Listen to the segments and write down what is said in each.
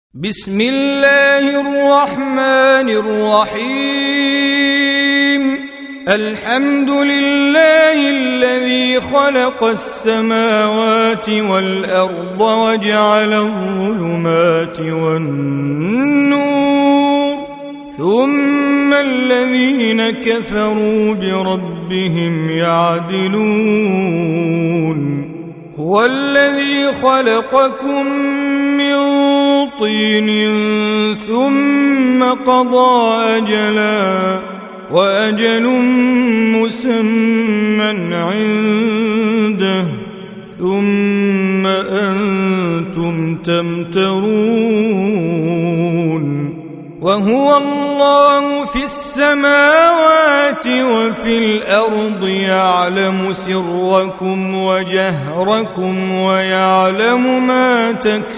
بسم الله الرحمن الرحيم. الحمد لله الذي خلق السماوات والأرض وجعل الظلمات والنور، ثم الذين كفروا بربهم يعدلون. هو الذي خلقكم من طين ثم قضى أجلا وأجل مسمى عنده ثم أنتم تمترون. وهو الله في السماوات وفي الأرض، يعلم سركم وجهركم ويعلم ما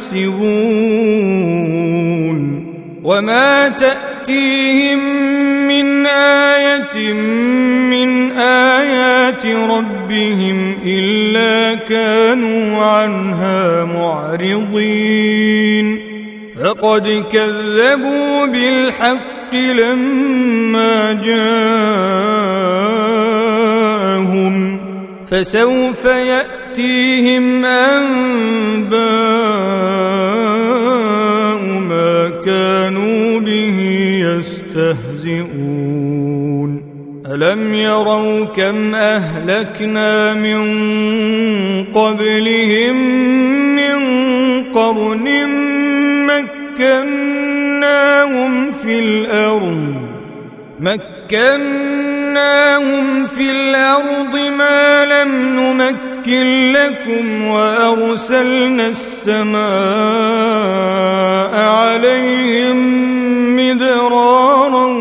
تكسبون. وما تأتيهم من آية من آيات ربهم إلا كانوا عنها معرضين. فقد كذبوا بالحق لما جاءهم، فسوف يأتيهم أنباء ما كانوا به يستهزئون. ألم يروا كم أهلكنا من قبلهم من قرن مكناهم في الأرض ما لم نمكن لكم، وأرسلنا السماء عليهم مدرارا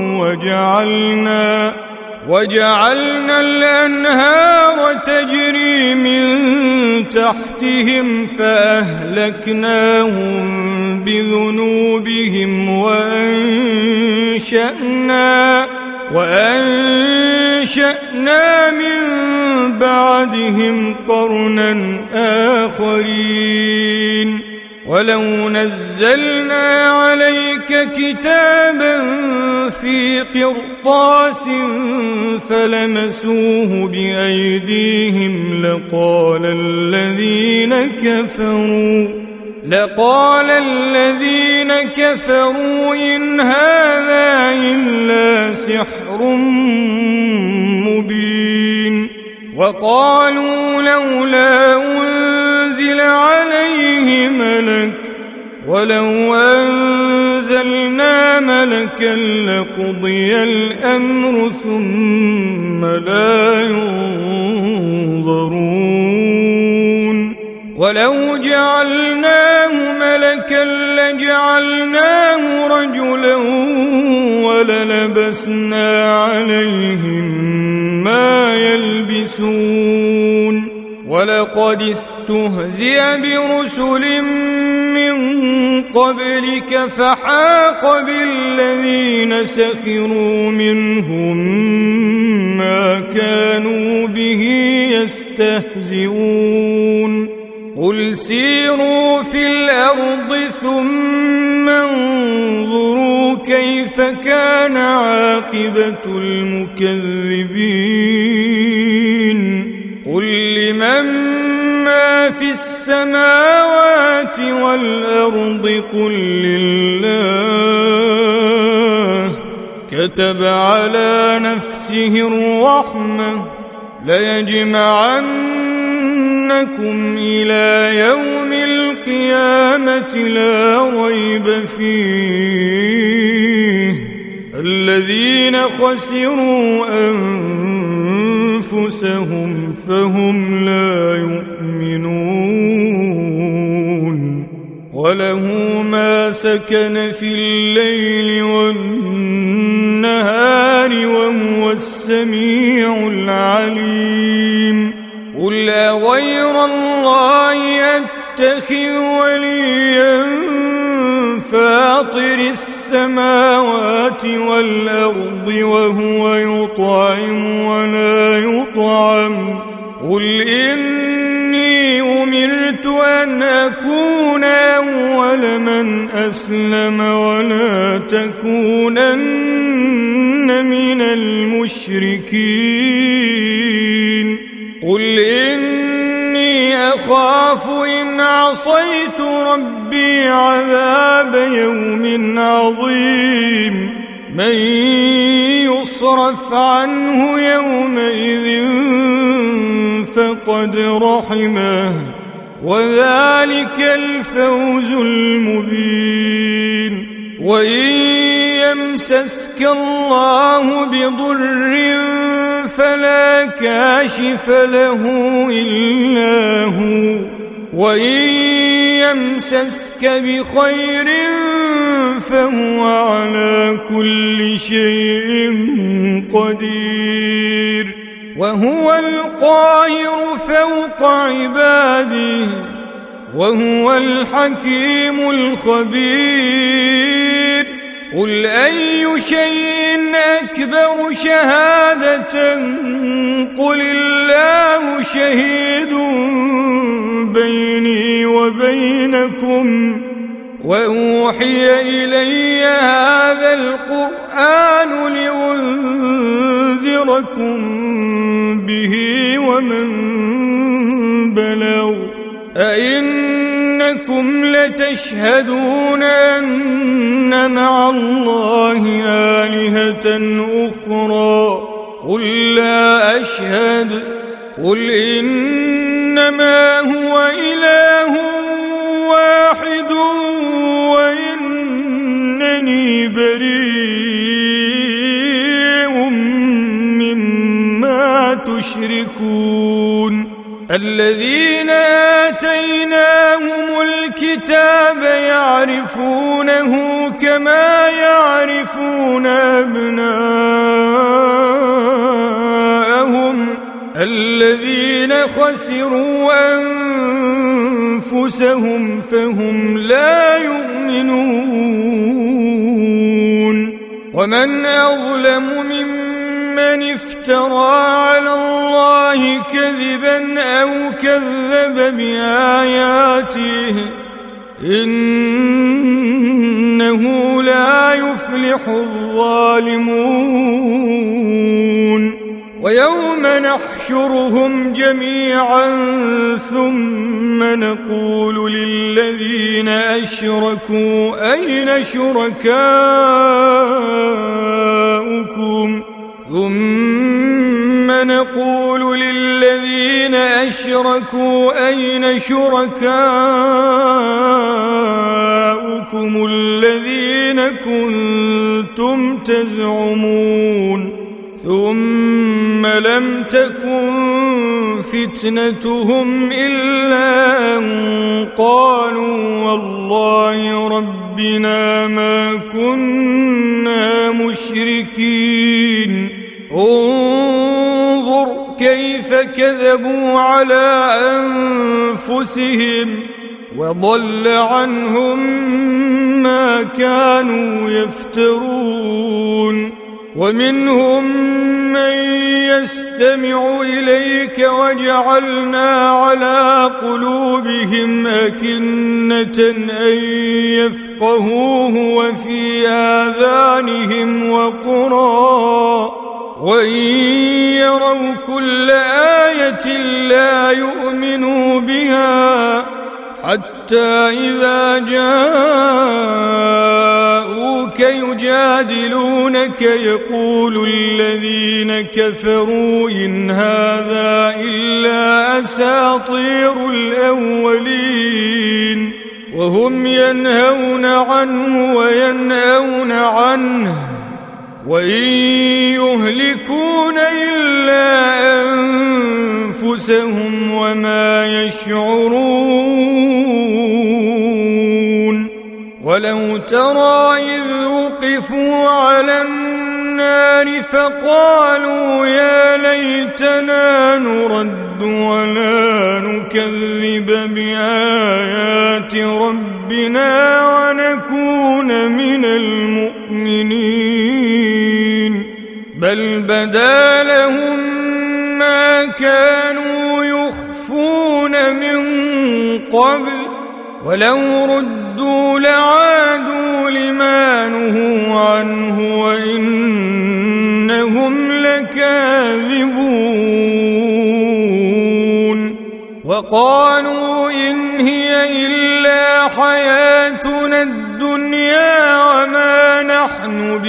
وجعلنا الأنهار تجري من تحتهم فأهلكناهم بذنوبهم وأنشأنا من بعدهم قرنا آخرين. ولو نزلنا عليك كتابا في قرطاس فلمسوه بأيديهم لقال الذين كفروا إن هذا إلا سحر مبين. وقالوا لولا أنزل عليه ملك، ولو أنزلنا ملكا لقضي الأمر ثم لا ينظرون. ولو جعلناه ملكا لجعلناه رجلا وللبسنا عليهم ما يلبسون. ولقد استهزئ برسل من قبلك فحاق بالذين سخروا منهم ما كانوا به يستهزئون. قل سيروا في الأرض ثم انظروا كيف كان عاقبة المكذبين. قل لمن ما في السماوات والأرض قل لله. كتب على نفسه الرحمة ليجمعنكم إلى يوم القيامة لا ريب فيه. الذين خسروا أنفسهم فهم لا يؤمنون. وله ما سكن في الليل والنهار وهو السميع العليم. قل أغير الله أتخذ وليا فاطر السماوات والأرض وهو يطعم ولا يطعم. قل إني أمرت أن أكون أول من من أسلم ولا تكونن من المشركين قل إني أخاف إن عصيت ربي عذاب يوم عظيم من يصرف عنه يومئذ فقد رحمه وذلك الفوز المبين وإن يمسسك الله بضر فلا كاشف له إلا هو وإن يمسسك بخير فهو على كل شيء قدير وهو القاهر فوق عباده وهو الحكيم الخبير قل أي شيء أكبر شهادة قل الله شهيد بيني وبينكم وأوحي إلي هذا القرآن لأنذركم به ومن بلغ أئنكم لتشهدون أن مع الله آلهة أخرى قل لا أشهد قل إنما هو إله واحد وإنني بريء مما تشركون الذين آتيناهم الكتاب يعرفونه كما يعرفون أبناءهم الذين خسروا أنفسهم فهم لا يؤمنون ومن أظلم ممن افترى على الله كذبا أو كذب بآياته إنه لا يفلح الظالمون ويوم نحشرهم جميعا ثم نقول للذين أشركوا أين شركاؤكم ثم نقول للذين أشركوا أين شركاؤكم الذين كنتم تزعمون ثم لم تكن فتنتهم إلا أن قالوا والله ربنا ما كنا مشركين انظر كيف كذبوا على أنفسهم وضل عنهم ما كانوا يفترون ومنهم من يستمع إليك وجعلنا على قلوبهم أكنة أن يفقهوه وفي آذانهم وقرا وإن يروا كل آية لا يؤمنوا بها حتى إذا جاءوك يجادلونك يقول الذين كفروا إن هذا إلا أساطير الأولين وهم ينهون عنه وينأون عنه وإن يهلكون إلا أنفسهم وما يشعرون ولو ترى إذ وقفوا على النار فقالوا يا ليتنا نرد ولا نكذب بآيات ربنا ونكون من المؤمنين بل بدا لهم ما كانوا يخفون من قبل ولو ردوا لعادوا وقالوا إن هي إلا حياتنا الدنيا وما نحن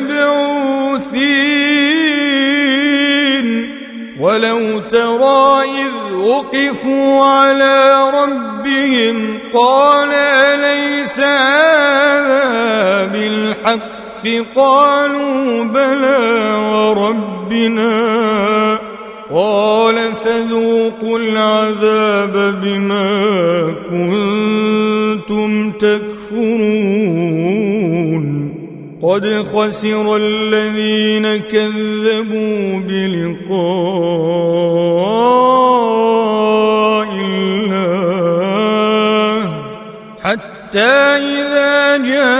بمبعوثين ولو ترى إذ وقفوا على ربهم قال أليس هذا بالحق قالوا بلى وربنا قال فذوقوا العذاب بما كنتم تكفرون قد خسر الذين كذبوا بلقاء الله حتى إذا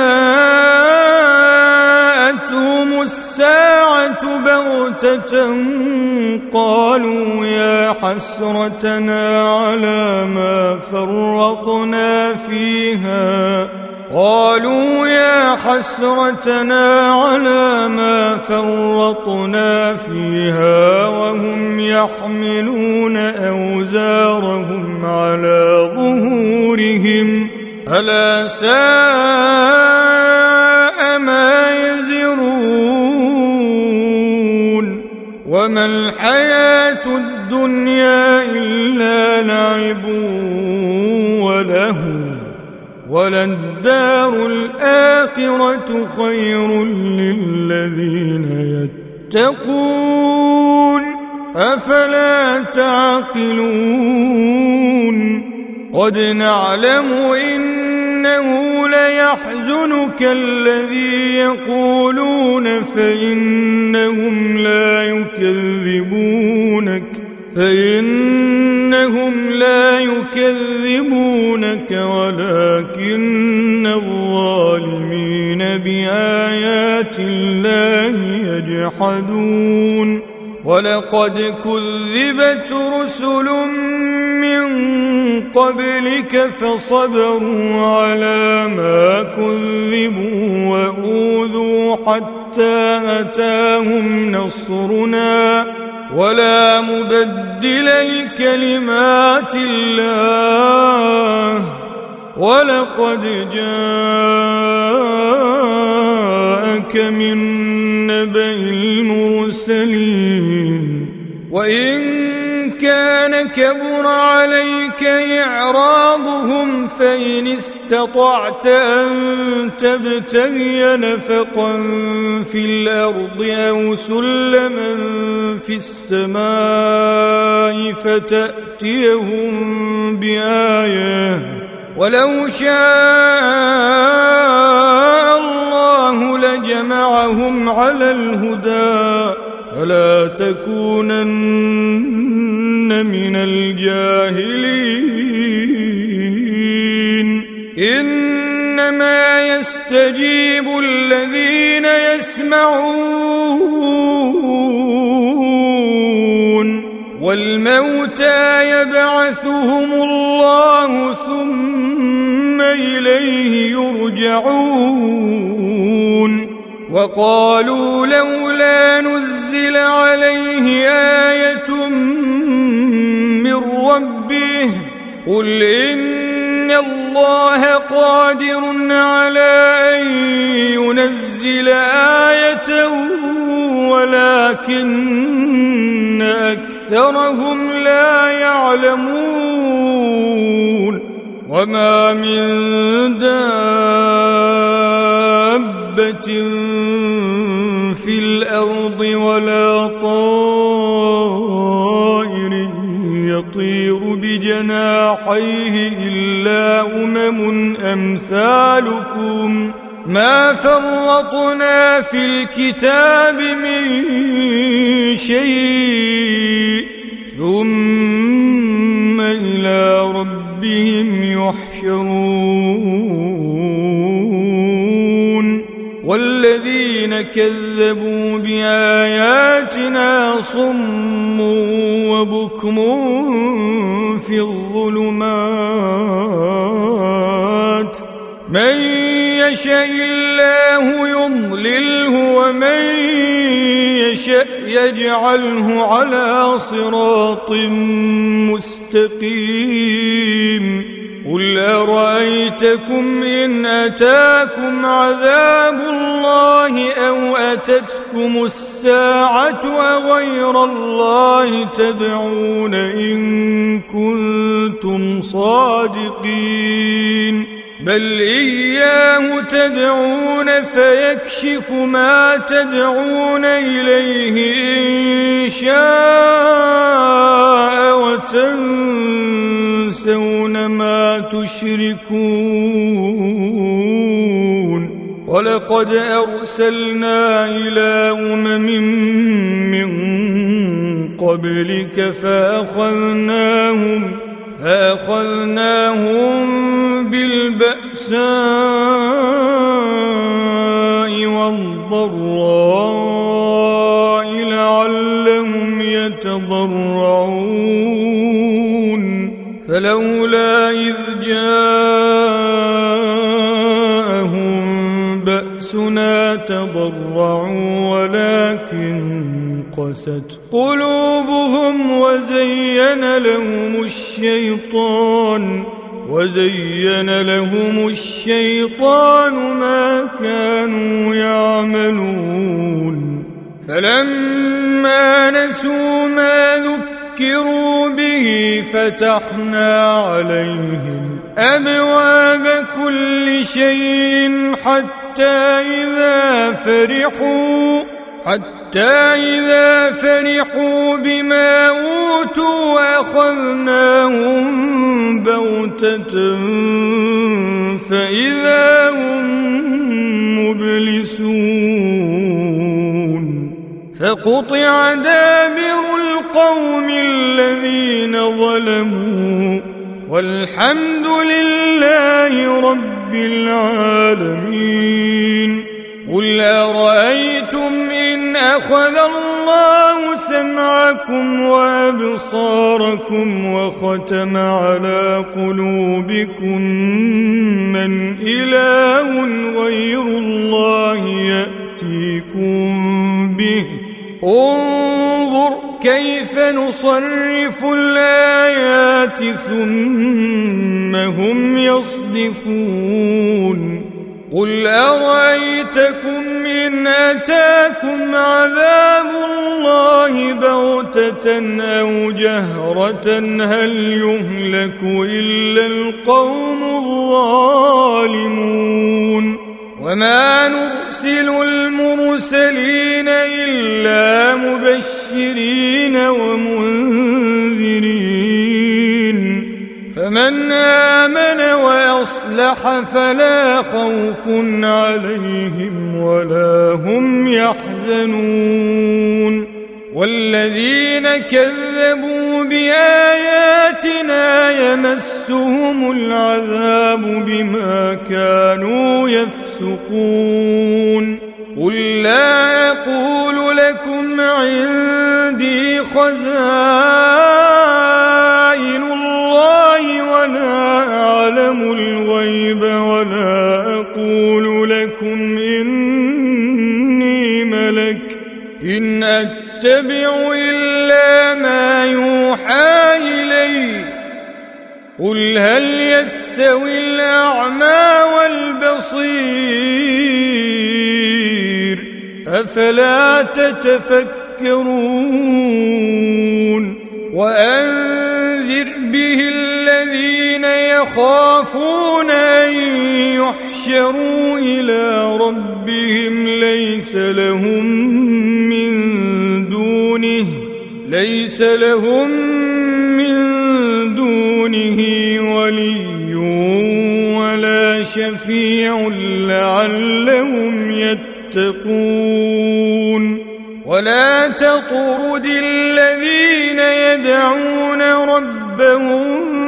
جاءتهم الساعة بغتة قالوا يا حسرتنا على ما فرطنا فيها وهم يحملون أوزارهم على ظهورهم ألا ساء ما يزرون وما الحياة الدنيا إلا لعب ولهو وللدار الآخرة خير للذين يتقون أفلا تعقلون قد نعلم إنه ليحزنك الذي يقولون فإنهم لا يكذبونك ولكن الظالمين بآيات الله يجحدون ولقد كذبت رسل من قبلك فصبروا على ما كذبوا وأوذوا حتى أتاهم نصرنا ولا مبدل لكلمات الله ولقد جاءك من نبأ المرسلين وإن كان كبر عليك إعراضهم فإن استطعت أن تبتغي نفقا في الأرض أو سلما في السماء فتأتيهم بآية ولو شاء الله لجمعهم على الهدى فلا تكونن من الجاهلين إنما يستجيب الذين يسمعون والموتى يبعثهم الله ثم إليه يرجعون وقالوا لولا نزل عليه آية من ربه قل إن الله قادر على أن ينزل آية ولكن أكثرهم لا يعلمون وما من دابة في الأرض ولا طائر يطير بجناحيه إلا أمثالكم ما فرطنا في الكتاب من شيء ثم إلى ربهم يحشرون والذين كذبوا بآياتنا صم وبكم في الظلمات من يشاء الله يضلله ومن يشاء يجعله على صراط مستقيم قل أرأيتكم إن أتاكم عذاب الله أو أتتكم الساعة أغير الله تدعون إن كنتم صادقين بل إياه تدعون فيكشف ما تدعون إليه إن شاء وتنسون ما تشركون ولقد أرسلنا إلى من قبلك فأخذناهم بالبأساء والضراء لعلهم يتضرعون فلولا إذ جاءهم بأسنا تضرعوا ولكن قست قلوبهم وزين لهم الشيطان ما كانوا يعملون فلما نسوا ما ذكروا به فتحنا عليهم أبواب كل شيء حتى إذا فرحوا بما أوتوا أخذناهم بغتة فإذا هم مبلسون فقطع دابر القوم الذين ظلموا والحمد لله رب العالمين قل أرأيتم إن أخذ الله سمعكم وأبصاركم وختم على قلوبكم من إله غير الله يأتيكم به انظر كيف نصرف الآيات ثم هم يصدفون قل أرأيتكم إن أتاكم عذاب الله بغتة أو جهرة هل يهلك إلا القوم الظالمون وما نرسل المرسلين إلا مبشرين ومنذرين فمن آمن وأصلح فلا خوف عليهم ولا هم يحزنون والذين كذبوا بآياتنا يمسهم العذاب بما كانوا يفسقون قل لا أقول لكم عندي خزائن الله ولا أعلم الغيب ولا أقول لكم إني ملك إن أتبع إلا ما يوحى إلي قل هل يستوي الأعمى والبصير أفلا تتفكرون وأنذر به الذين يخافون أن يحشروا إلى ربهم ليس لهم من دونه ولي ولا شفيع لعلهم يتقون ولا تطرد الذين يدعون ربهم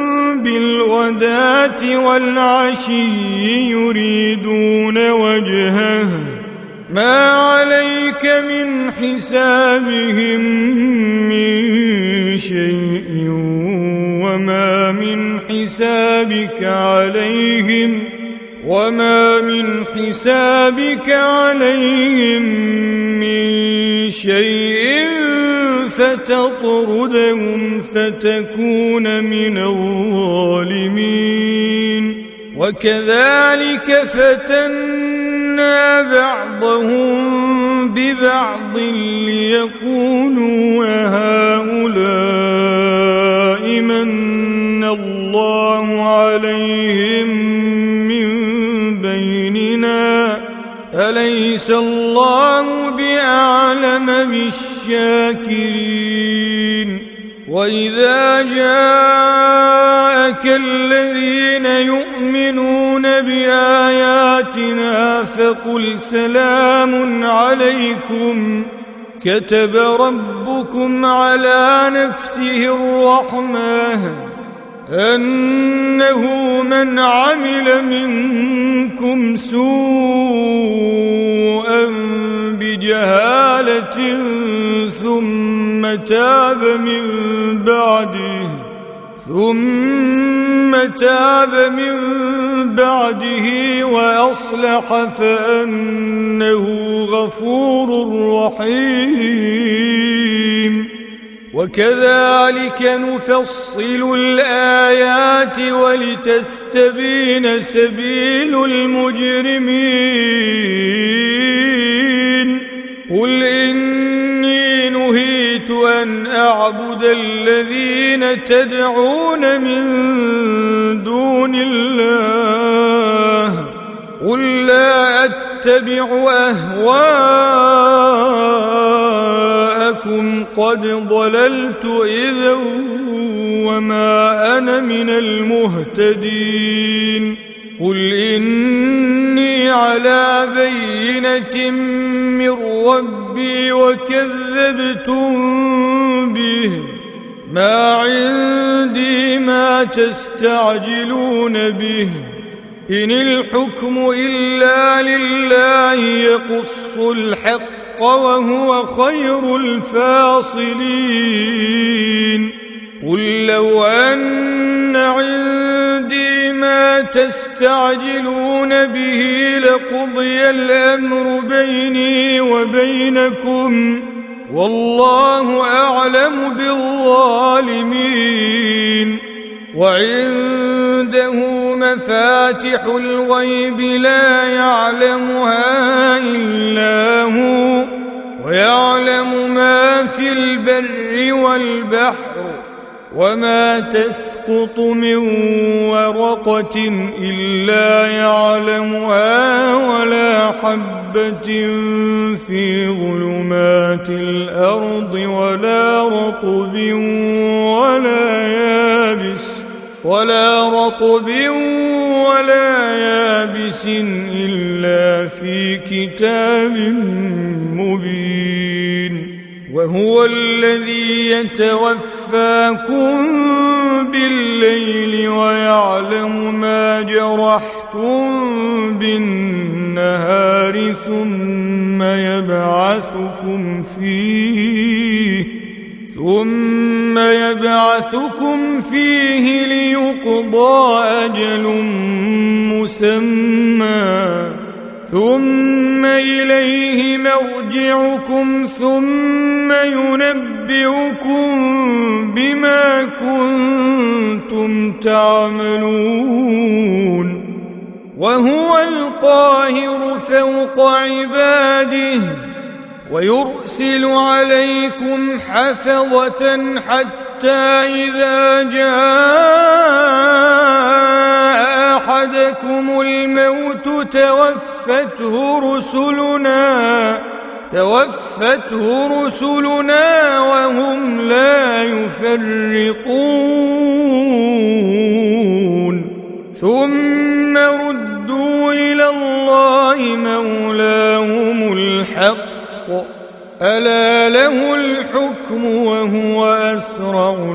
بالغداة والعشي يريدون وجهه ما عليك من حسابهم من شيء وما من حسابك عليهم وما من حسابك عليهم من شيء فتطردهم فتكون من الظالمين وكذلك فتنا بعضهم ببعض ليقولوا هؤلاء من الله عليهم من بيننا أليس الله بأعلم بالشاكرين وإذا جاءك الذين يؤمنون بآياتنا فقل سلام عليكم كتب ربكم على نفسه الرحمة أنه من عمل منكم سوءا بجهالة ثم تاب من بعده وأصلح فأنه غفور رحيم وكذلك نفصل الآيات ولتستبين سبيل المجرمين قل إني نهيت أن أعبد الذين تدعون من دون الله قل لا أتبع أهواءكم قد ضللت إذا وما أنا من المهتدين قل إني على بينة من ربي وكذبتم به ما عندي ما تستعجلون به إن الحكم إلا لله يقص الحق وهو خير الفاصلين قل لو أن عندي ما تستعجلون به لقضي الأمر بيني وبينكم والله أعلم بالظالمين وعنده مفاتح الغيب لا يعلمها إلا هو ويعلم ما في البر والبحر وما تسقط من ورقة إلا يعلمها ولا حبة في ظلمات الأرض ولا رطب ولا يابس إلا في كتاب مبين وهو الذي يتوفاكم بالليل ويعلم ما جرحتم بالنهار ثم يبعثكم فيه ليقضى أجل مسمى ثم إليه مرجعكم ثم ينبئكم بما كنتم تعملون وهو القاهر فوق عباده ويرسل عليكم حفظة حتى إذا جاء أحدكم الموت توفته رسلنا وهم لا يفرقون ثم ردوا إلى الله مولاهم الحق ألا له الحكم وهو أسرع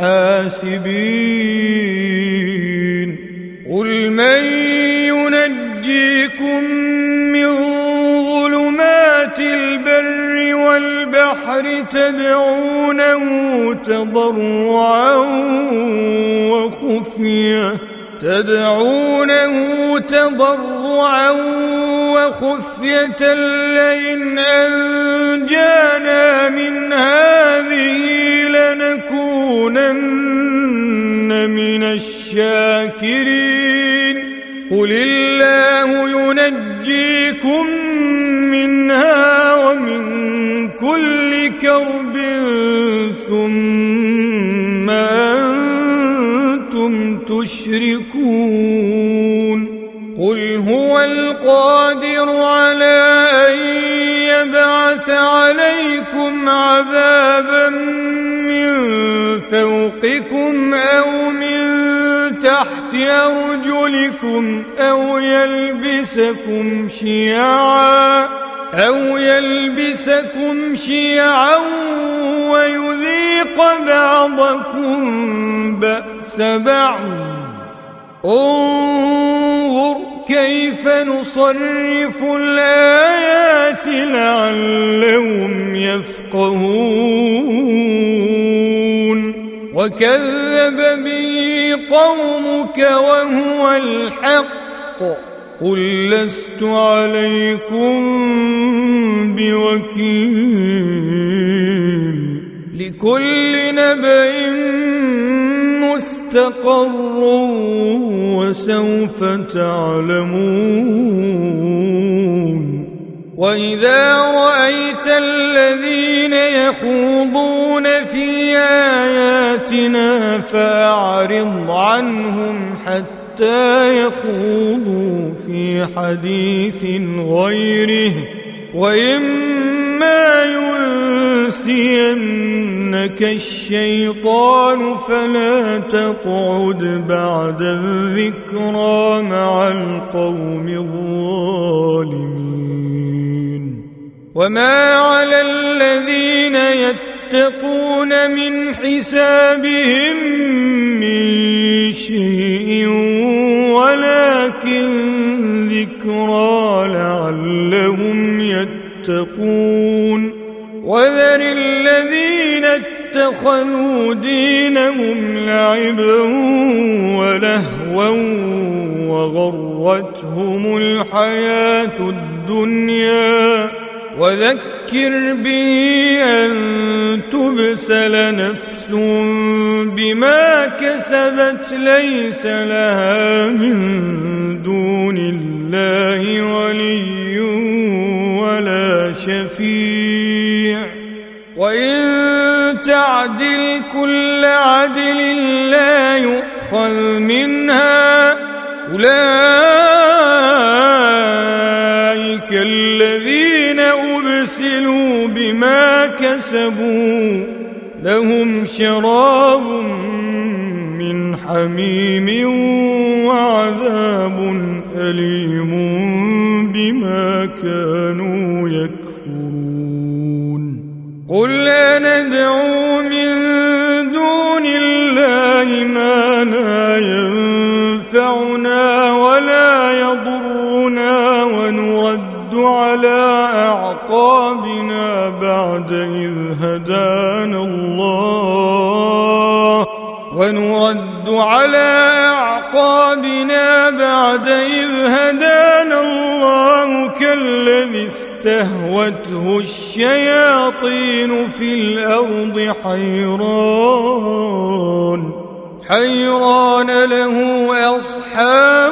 الحاسبين قل من ينجيكم من ظلمات البر والبحر تدعونه تضرعا تدعونه تضرعا وخفية لئن أنجانا من هذه لنكونن من الشاكرين قل الله ينجيكم منها ومن كل كرب ثم أنتم تشركون قل هو القادر على أن يبعث عليكم عذابا من فوقكم أو من تحت أرجلكم أو يلبسكم شيعا ويذيق بعضكم بأس بعض انظر كيف نصرف الآيات لعلهم يفقهون وكذب به قومك وهو الحق قل لست عليكم بوكيل لكل نبأ مستقر وسوف تعلمون وإذا رأيت الذين يخوضون في آياتنا فأعرض عنهم حتى يخوضوا في حديث غيره وإما ينسينك الشيطان فلا تقعد بعد الذكرى مع القوم الظالمين وما على الذين يتقون من حسابهم من شيء ولكن ذكرى لعلهم يتقون وذر الذين اتخذوا دينهم لعبا ولهوا وغرتهم الحياة الدنيا وذكر به أن تبسل نفس بما كسبت ليس لها من دون الله ولي ولا شفيع وإن تعدل كل عدل لا يؤخذ منها أولئك الذين أبسلوا بما كسبوا لهم شراب من حميم وعذاب أليم بما كانوا يكفرون قل أندعو من دون الله ما لا ينفعنا ولا يضرنا ونرد على أعقابنا بعد إذ هدانا الله كالذي استهوته الشياطين في الأرض حيران له أصحاب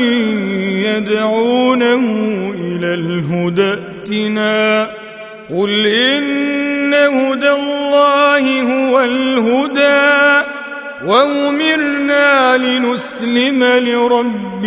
يدعونه إلى الهدى ائتنا قل إن هدى الله هو الهدى وأمرنا لنسلم لرب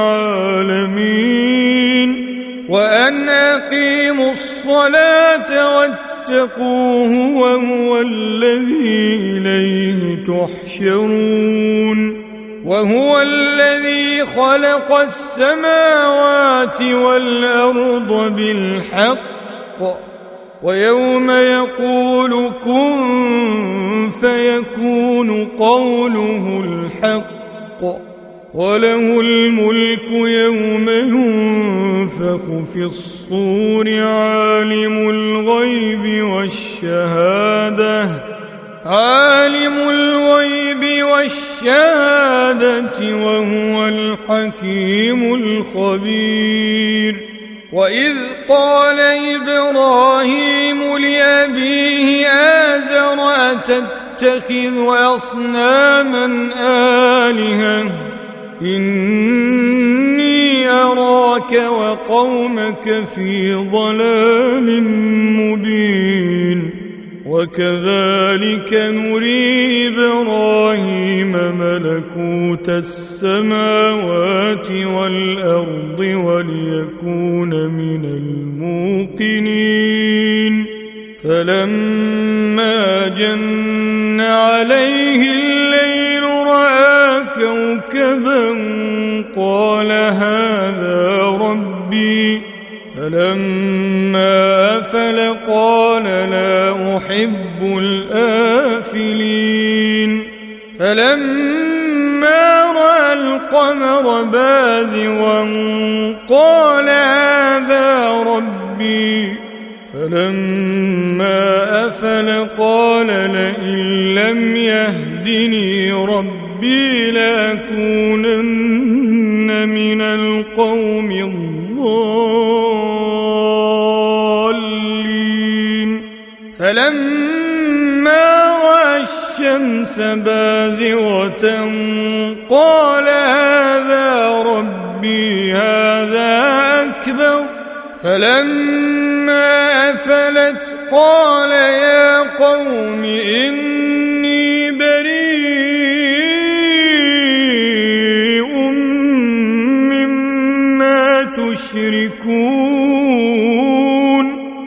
العالمين وأن أقيموا الصلاة واتقوه وهو الذي إليه تحشرون وهو الذي خلق السماوات والأرض بالحق ويوم يقول كن فيكون قوله الحق وله الملك يوم ينفخ في الصور عالم الغيب الشهادة وهو الحكيم الخبير. وإذ قال إبراهيم لأبيه آزر أتتخذ أصناما آلهة إني أراك وقومك في ضلال مبين. وكذلك نري إبراهيم ملكوت السماوات والأرض وليكون من الموقنين. فلما جن عليه الليل رأى كوكبا قال هذا ربي. فلما أفل قال لا أحب الآفلين. فلما رأى القمر بازغا قال هذا ربي. فلما أفل قال لئن لم يهدني ربي لأكونن من القوم الضالين. فلما رأى الشمس بازغة قال هذا ربي هذا أكبر. فلما أفلت قال يا قوم إني بريء مما تشركون.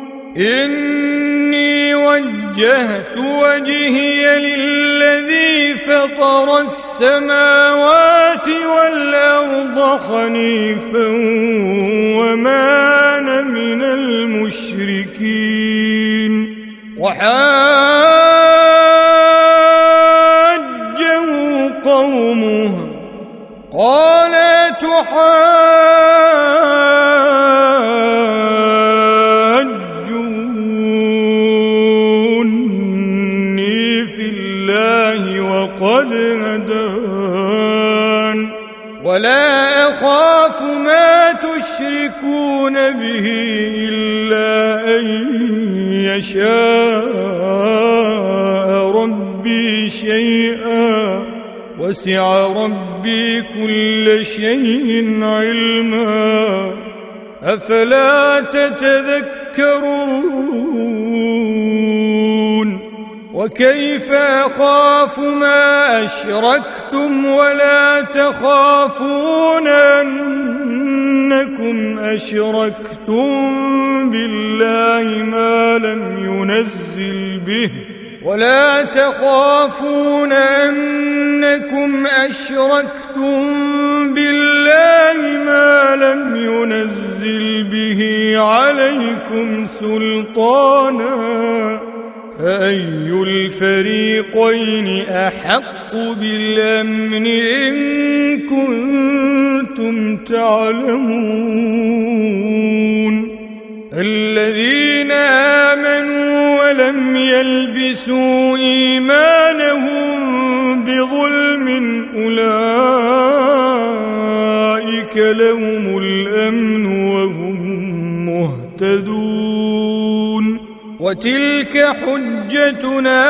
إني وجهت وجهي للذي فطر السماوات والأرض حنيفا وما أنا من المشركين. وحاجه قومه قال تحاجوني في الله وقد هدان ولا أخاف ما تشركون به إلا أن يشاء ربي شيئا وسع ربي كل شيء علما أفلا تتذكرون. وكيف أخاف ما أشركتم ولا تخافون أنكم أشركتم بالله ما لم ينزل به ولا تخافون أنكم أشركتم بالله ما لم ينزل به عليكم سلطانا فأي الفريقين أحق بالأمن إن كنتم تعلمون. الذين آمنوا ولم يلبسوا إيمانهم بظلم أولئك لهم الأمن وهم مهتدون. وتلك حجتنا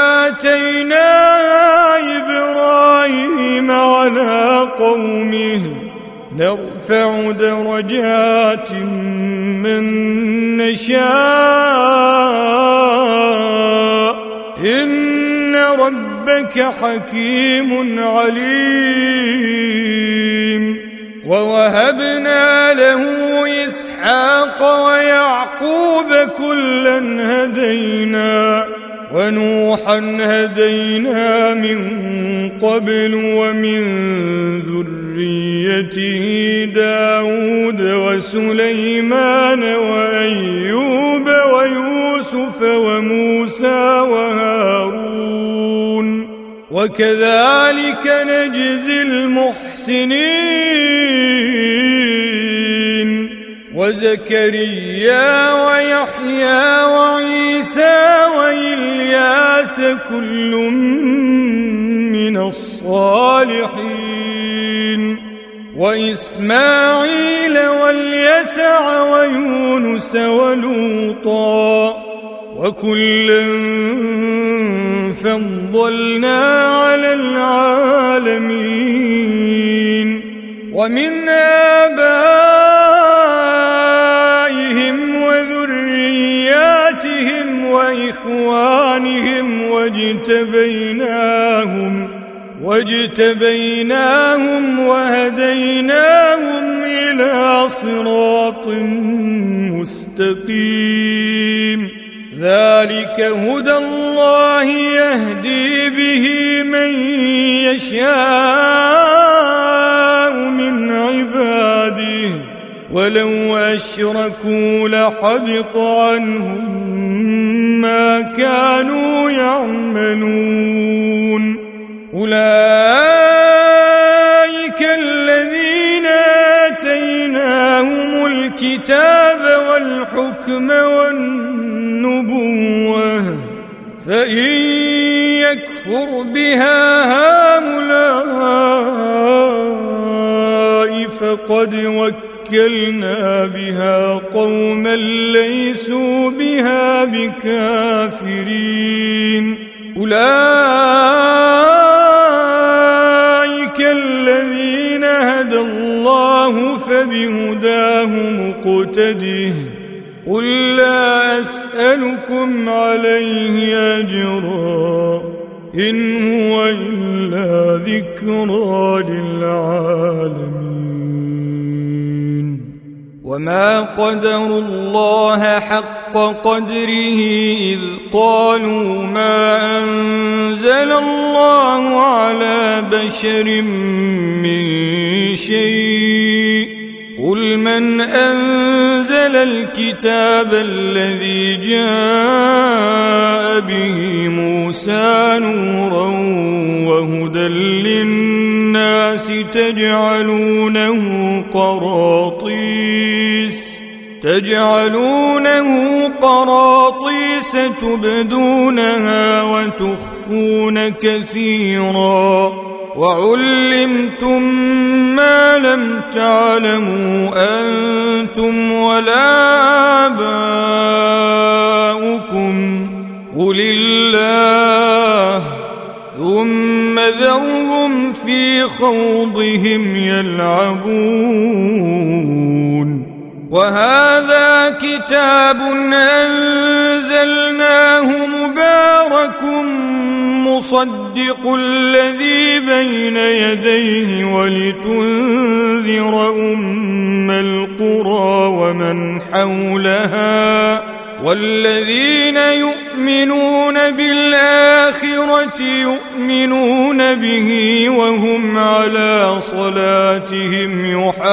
آتيناها إبراهيم على قومه نرفع درجات من نشاء إن ربك حكيم عليم. ووهبنا له إسحاق ويعقوب كلا هدينا ونوحا هدينا من قبل ومن ذريته داود وسليمان وأيوب ويوسف وموسى وهارون وكذلك نجزي المحسنين. وزكريا ويحيى وعيسى وإلياس كل من الصالحين وإسماعيل واليسع ويونس ولوطا وكلا فضلنا على العالمين ومن آبائهم وذرياتهم وإخوانهم واجتبيناهم وهديناهم إلى صراط مستقيم ذلك هدى الله يهدي به من يشاء من عباده ولو أشركوا لحبط عنهم ما كانوا يعملون أولئك الذين آتيناهم الكتاب والحكم والنبوة فإن يكفر بها هؤلاء فقد وكلنا بها قوما ليسوا بها بكافرين أولئك الذين هدى الله فبهداه مقتده قل لا أسألكم عليه أجرا إن هو إلا ذكرى للعالمين وما قدروا الله حق قدره إذ قالوا ما أنزل الله على بشر من شيء قل من أنزل الكتاب الذي جاء به موسى نورا وهدى للناس تجعلونه قراطيس تبدونها وتخفون كثيرا وعلمتم ما لم تعلموا أنتم ولا آباؤكم قل الله ثم ذرهم في خوضهم يلعبون وهذا كتاب أنزلناه مبارك مصدق الذي بين يديه ولتنذر أم القرى ومن حولها والذين يؤمنون بالآخرة يؤمنون به وهم على صلاتهم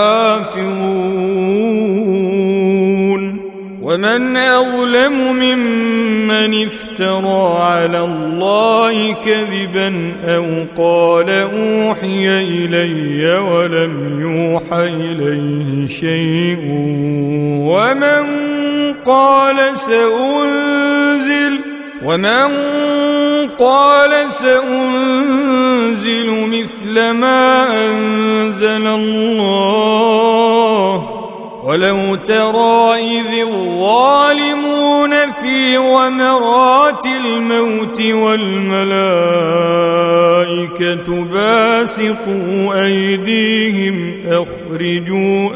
يحافظون ومن أظلم ممن افترى على الله كذبا أو قال أوحي إلي ولم يوحى إليه شيء ومن قال سأنزل مثل ما أنزل الله ولو ترى إذ الظالمون في غمرات الموت والملائكة باسطوا أيديهم أخرجوا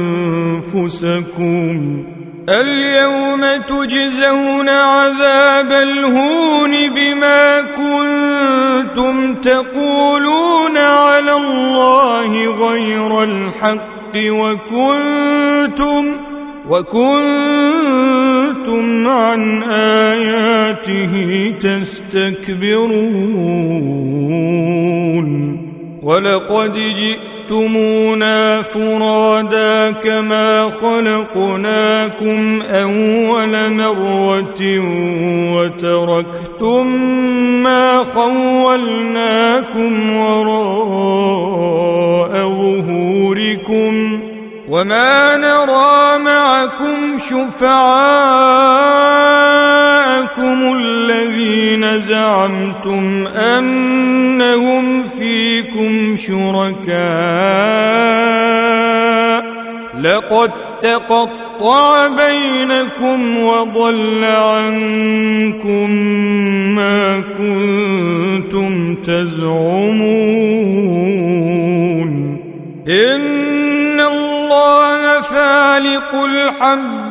أنفسكم اليوم تجزون عذاب الهون بما كنتم تقولون على الله غير الحق وكنتم عن آياته تستكبرون ولقد جئتمونا فرادا كما خلقناكم أول مرة وتركتم ما خولناكم وراء ظهوركم وما نرى معكم شفعاءكم الذين زعمتم أنهم فيكم شركاء لقد تقطع بينكم وضل عنكم ما كنتم تزعمون إن الله فالق الحب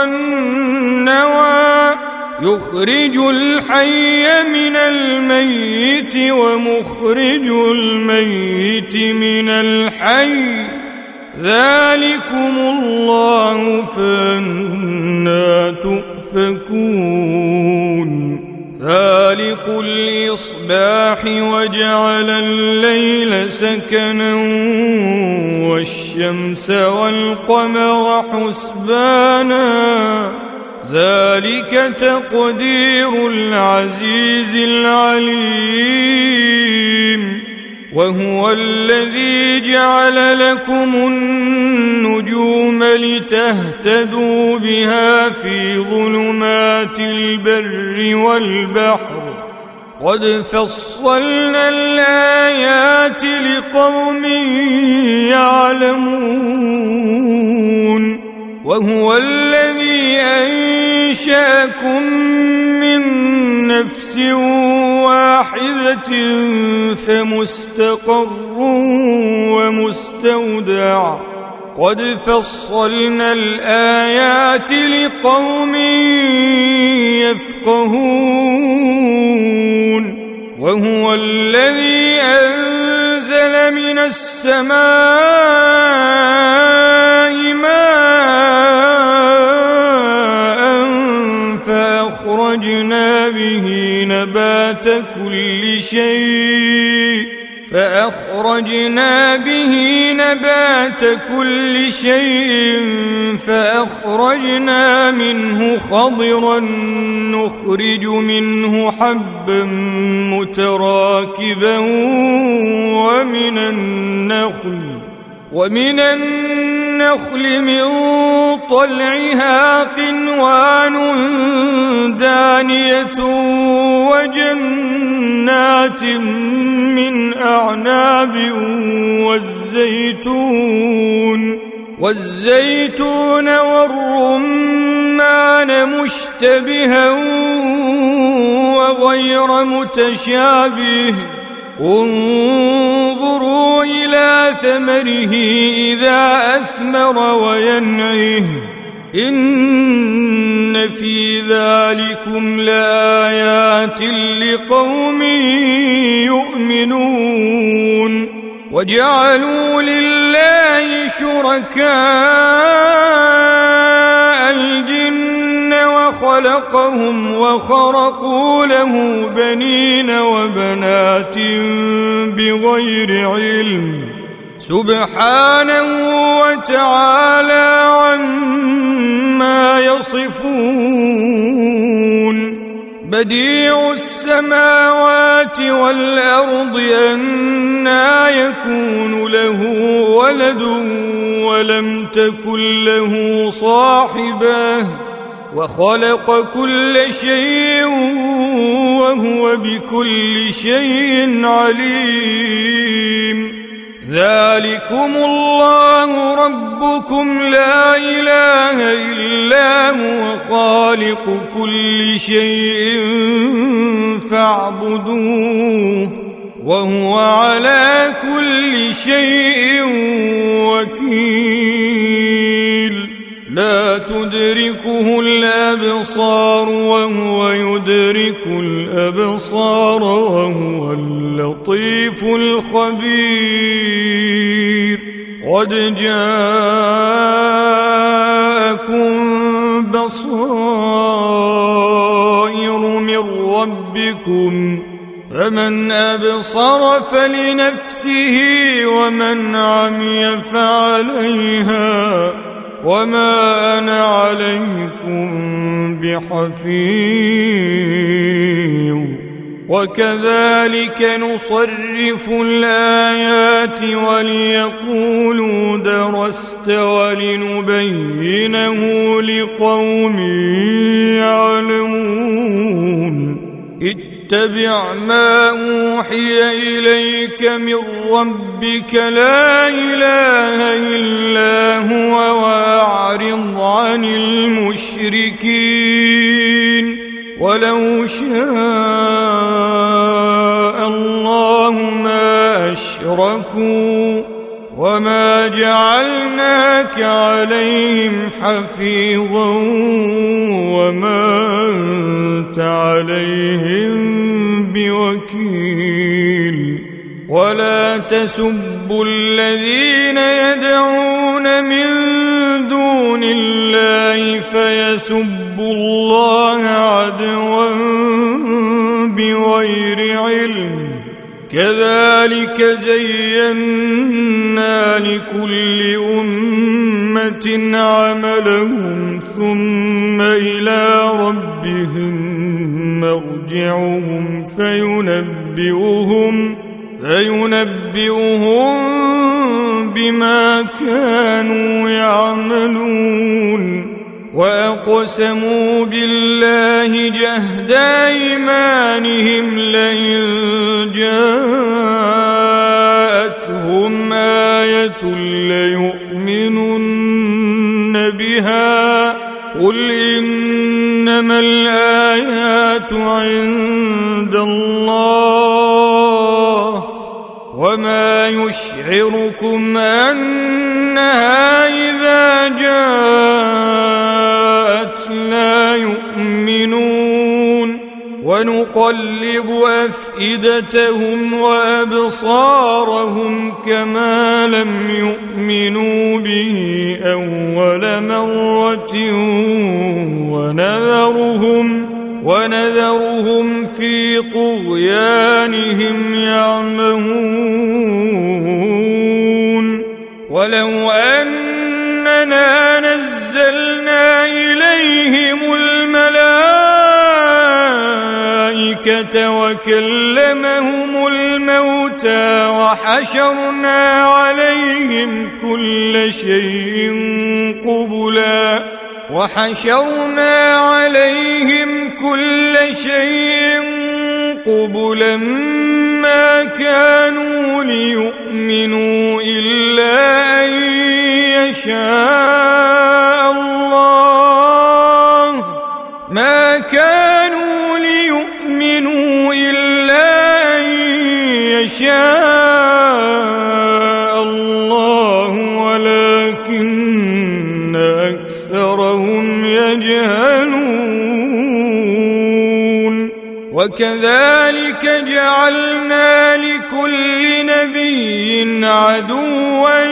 والنوى يخرج الحي من الميت ومخرج الميت من الحي ذلكم الله فأنى تؤفكون فالق الإصباح وجعل الليل سكنا والشمس والقمر حسبانا ذلك تقدير العزيز العليم وهو الذي جعل لكم النجوم لتهتدوا بها في ظلمات البر والبحر قد فصلنا الآيات لقوم يعلمون وهو الذي أنشأكم من نفس واحدة فمستقر ومستودع قد فصلنا الآيات لقوم يفقهون وهو الذي أنزل من السماء ماء فأخرجنا به نبات كل شيء فأخرجنا منه خضرا نخرج منه حبا متراكبا ومن النخل من طلعها قنوان دانية وجنات من أعناب والزيتون والرمان مشتبها وغير متشابه انظروا إلى ثمره إذا أثمر وينعه إن في ذلكم لآيات لقوم يؤمنون وجعلوا لله شركاء الجن وخلقهم وخرقوا له بنين وبنات بغير علم سبحانه وتعالى عما يصفون بديع السماوات والأرض أنى يكون له ولد ولم تكن له صاحبة وخلق كل شيء وهو بكل شيء عليم ذلكم الله ربكم لا إله إلا هو خالق كل شيء فاعبدوه وهو على كل شيء وكيل لا تدركه الأبصار وهو يدرك الأبصار وهو اللطيف الخبير قد جاءكم بصائر من ربكم فمن أبصر فلنفسه ومن عمي فعليها وما أنا عليكم بحفيظ وكذلك نصرف الآيات وليقولوا درست ولنبينه لقوم يعلمون اتبع ما أوحي إليك من ربك لا إله إلا هو وأعرض عن المشركين ولو شاء الله ما أشركوا وما جعلناك عليهم حفيظا وما أنت عليهم بوكيل ولا تسبوا الذين يدعون من دون الله فيسبوا الله عدوا بغير علم كذلك زينا لكل أمة عملهم ثم إلى ربهم مرجعهم فينبئهم بما كانوا يعملون وأقسموا بالله جهد أيمانهم لئن جاءتهم آية ليؤمنن بها قل إنما الآيات عند الله وما يشعركم أنها إذا جاءت لا يؤمنون ونقلب أفئدتهم وأبصارهم كما لم يؤمنوا به أول مرة ونذرهم في طغيانهم يعمهون ولو أننا نزلنا إليهم الملائكة وكلمهم الموتى وحشرنا عليهم كل شيء قبلا ما كانوا ليؤمنوا إلا أن يشاء الله ولكن أكثرهم يجهلون وكذلك جعلنا لكل نبي عدوا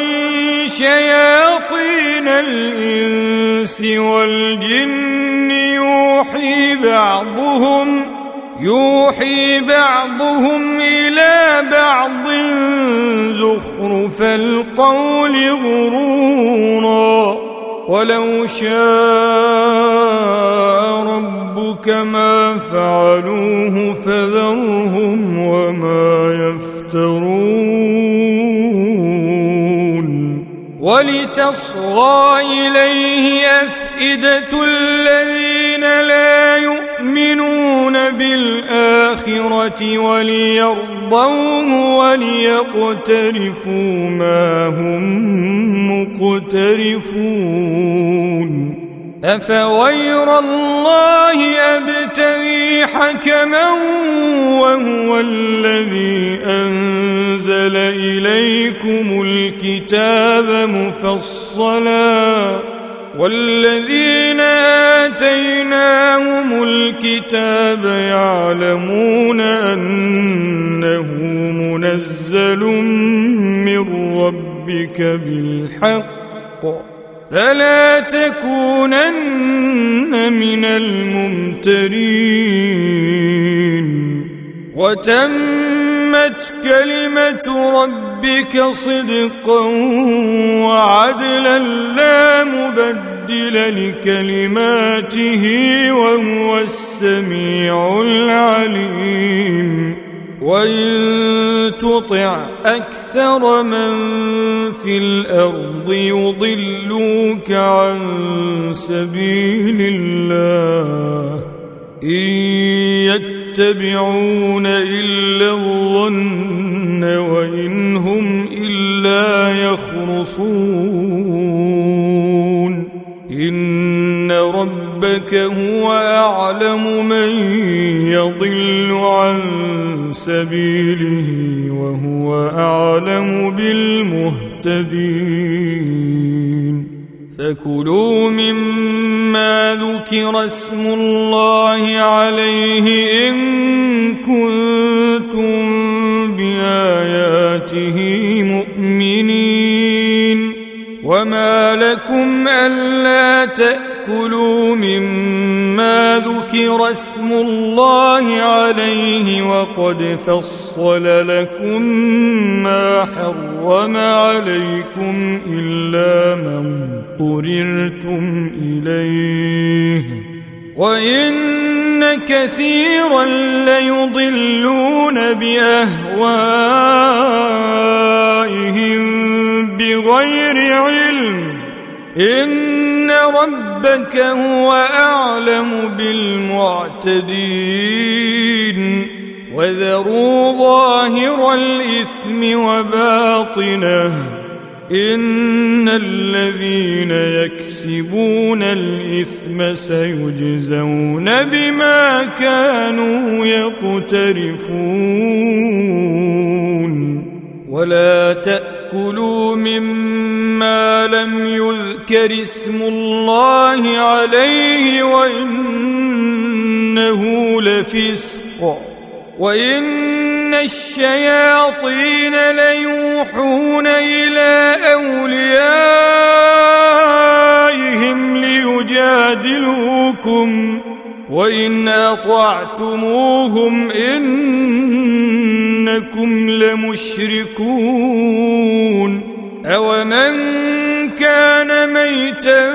شياطين الإنس والجن يوحي بعضهم إلى بعض زخرف القول غرورا ولو شاء ربك ما فعلوه فذرهم وما يفترون ولتصغى إليه أفئدة الذين لا يؤمنون بالآخرة وليرضوه وليقترفوا ما هم مقترفون أفغير الله أبتغي حكما وهو الذي أنزل إليكم الكتاب مفصلا والذين آتيناهم الكتاب يعلمون أنه منزل من ربك بالحق فلا تكونن من الممترين وتمت وتمت كلمة ربك صدقا وعدلا لا مبدل لكلماته وهو السميع العليم وإن تطع أكثر من في الأرض يضلوك عن سبيل الله إن يتبعون إلا الظن وإن هم إلا يخرصون إن ربك هو أعلم من يضل عن سبيله وهو أعلم بالمهتدين فكلوا مما ذكر اسم الله عليه إن كنتم بآياته مؤمنين وما لكم ألا تأكلوا مما ذكر اسم الله عليه وقد فصل لكم ما حرم عليكم إلا من اضطررتم إليه وإن كثيرا ليضلون بأهوائهم بغير علم إن ربك هو أعلم بالمعتدين وذروا ظاهر الإثم وباطنه إن الذين يكسبون الإثم سيجزون بما كانوا يقترفون ولا تأكلوا مما لم يذكر اسم الله عليه وإنه لفسق وإن الشياطين ليوحون إلى أوليائهم ليجادلوكم وإن أطعتموهم إنكم لمشركون أومن كان ميتا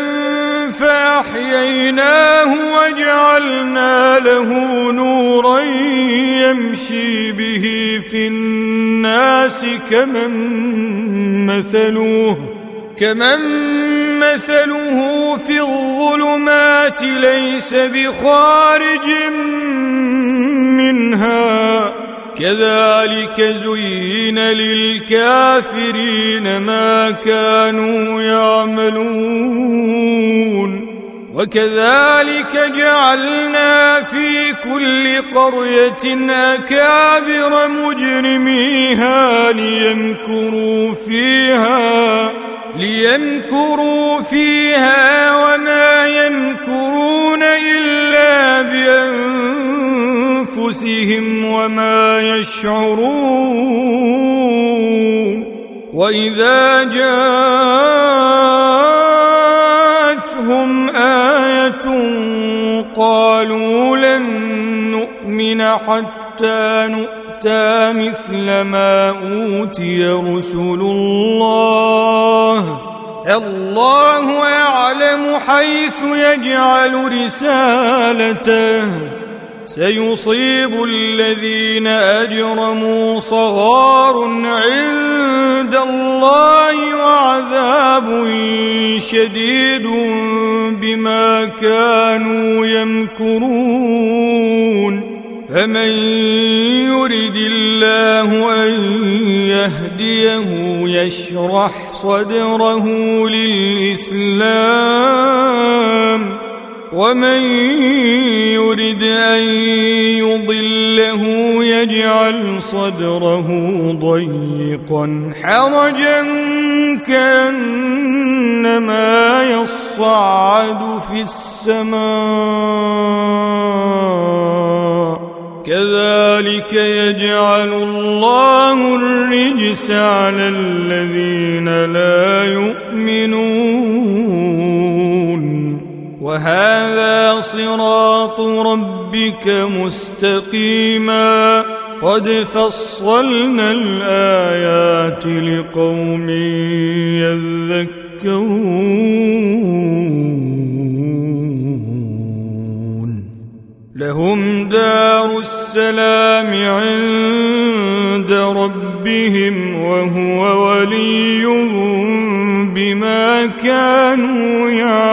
فأحييناه وجعلنا له نورا يمشي به في الناس كمن مثله في الظلمات ليس بخارج منها كذلك زين للكافرين ما كانوا يعملون وكذلك جعلنا في كل قرية أكابر مجرميها ليمكروا فيها وما يمكرون إلا بأنفسهم وما يشعرون وإذا جاءتهم آية قالوا لن نؤمن حتى نؤتى مثل ما أوتي رسل الله أعلم حيث يجعل رسالته سيصيب الذين أجرموا صغار عند الله وعذاب شديد بما كانوا يمكرون فمن يرد الله أن يهديه يشرح صدره للإسلام ومن يرد أن يضله يجعل صدره ضيقا حرجا كأنما يصعد في السماء كذلك يجعل الله الرجس على الذين لا يؤمنون وهذا صراط ربك مستقيما قد فصلنا الآيات لقوم يذكرون لهم دار السلام عند ربهم وهو وليهم بما كانوا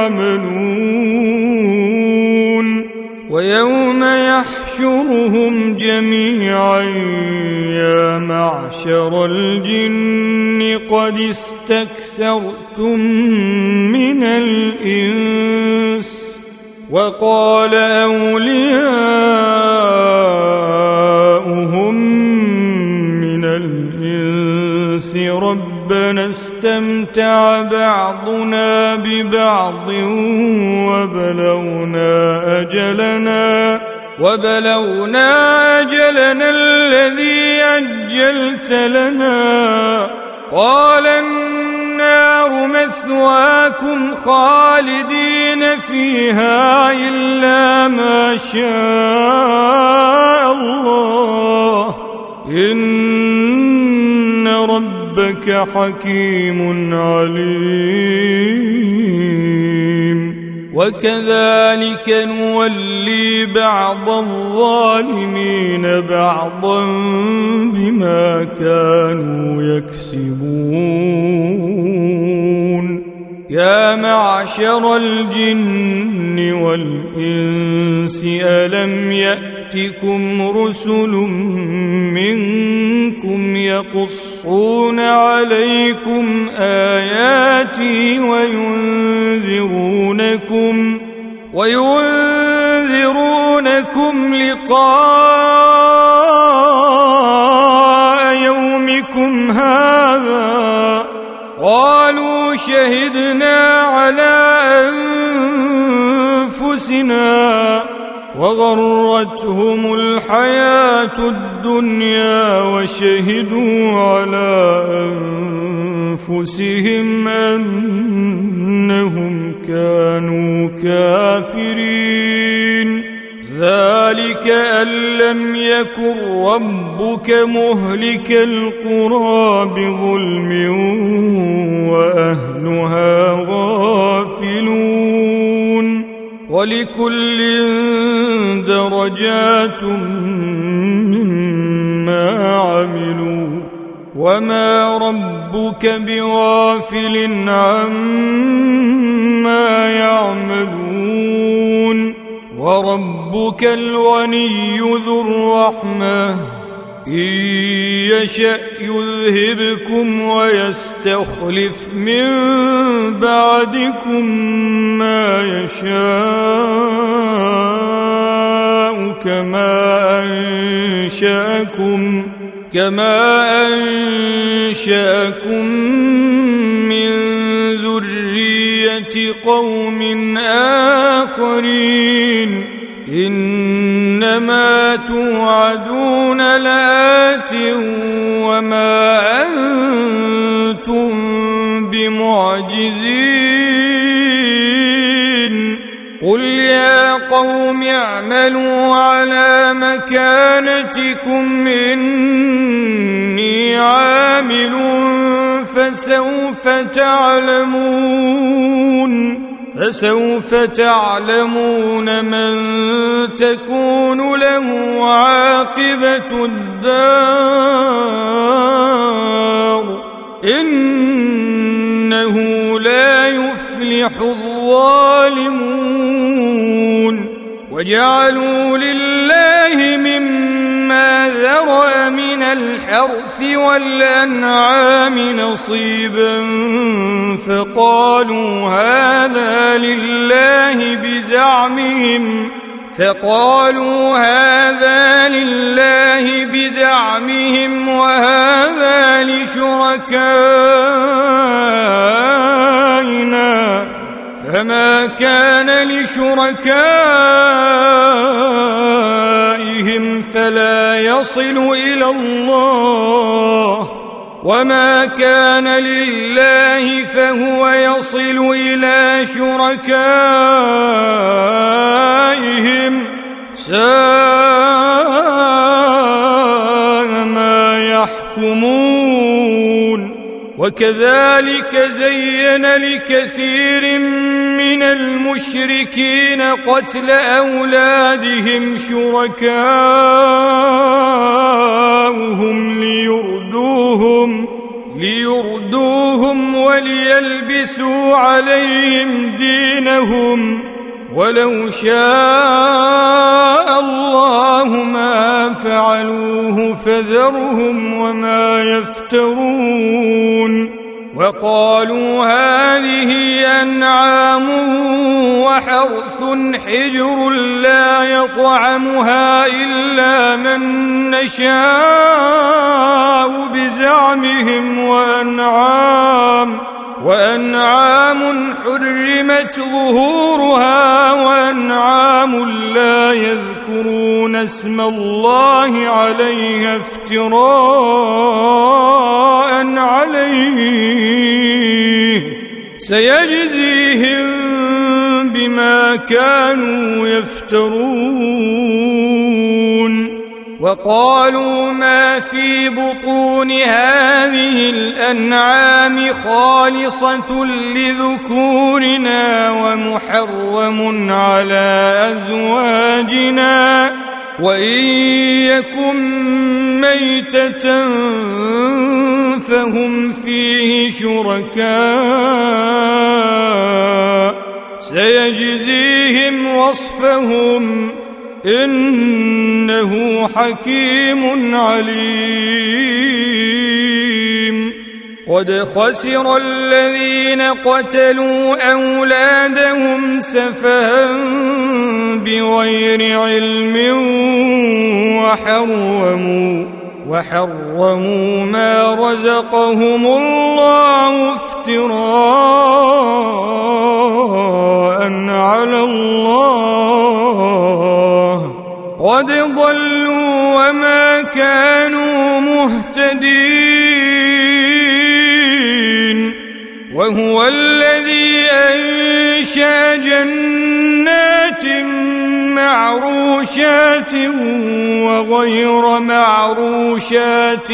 يعملون ويوم يحشرهم جميعا يا معشر الجن قد استكثرتم من الإنس وقال أولياؤهم من الإنس ربنا استمتع بعضنا ببعض وبلغنا أجلنا الذي أجلت لنا قال النار مثواكم خالدين فيها إلا ما شاء الله إن ربك حكيم عليم وكذلك نولي بعض الظالمين بعضا بما كانوا يكسبون يا معشر الجن والإنس ألم يأتكم رسل منكم يقصون عليكم آياتي وينذرونكم لقاء يومكم هذا قالوا شهدنا على أنفسنا وغرتهم الحياة الدنيا وشهدوا على أنفسهم أنهم كانوا كافرين ذلك أن لم يكن ربك مهلك القرى بظلم وأهلها غافلون ولكل درجات مما عملوا وما ربك بغافل عما يعملون وربك الغني ذو الرحمة إن يشأ يذهبكم ويستخلف من بعدكم ما يشاء كما أنشأكم من ذرية قوم آخرين إنما توعدون لآت وما أنتم بمعجزين قل يا قوم اعملوا على مكانتكم إني عامل فسوف تعلمون من تكون له عاقبة الدار إنه لا يفلح الظالمون وجعلوا لله مما ذرأ من الحرث والأنعام نصيبا فقالوا هذا لله بزعمهم وهذا لشركائنا فما كان لشركائهم فلا يصل إلى الله وما كان لله فهو يصل إلى شركائهم ساء يحكمون وكذلك زين لكثير من المشركين قتل أولادهم شركاؤهم ليردوهم وليلبسوا عليهم دينهم ولو شاء الله ما فعلوه فذرهم وما يفترون وقالوا هذه أنعام وحرث حجر لا يطعمها إلا من نشاء بزعمهم وأنعام حرمت ظهورها وأنعام لا يذكرون اسم الله عليها افتراء عليه سيجزيهم بما كانوا يفترون وقالوا ما في بطون هذه الأنعام خالصة لذكورنا ومحرم على أزواجنا وإن يكن ميتة فهم فيه شركاء سيجزيهم وصفهم إنه حكيم عليم قد خسر الذين قتلوا أولادهم سفها بغير علم وحرموا ما رزقهم الله افتراء على الله قد ضلوا وما كانوا مهتدين وهو الذي أنشأ جنات معروشات وغير معروشات